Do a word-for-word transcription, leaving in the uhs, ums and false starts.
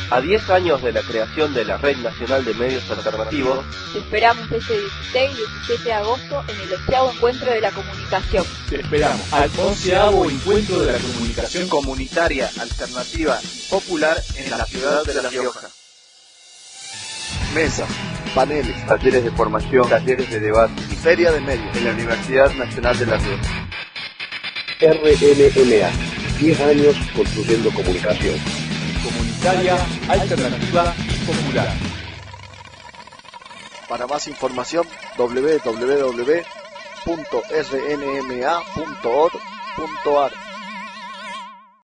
A diez años de la creación de la Red Nacional de Medios Alternativos, te esperamos este dieciséis y diecisiete de agosto en el onceavo Encuentro de la Comunicación. Te esperamos al onceavo Encuentro de la Comunicación Comunitaria, Alternativa y Popular en la ciudad de La Rioja. Mesas, paneles, talleres de formación, talleres de debate y feria de medios en la Universidad Nacional de La Rioja. R N M A, diez años construyendo comunicación. Comunitaria, alternativa y popular. Para más información, w w w punto r n m a punto org punto a r.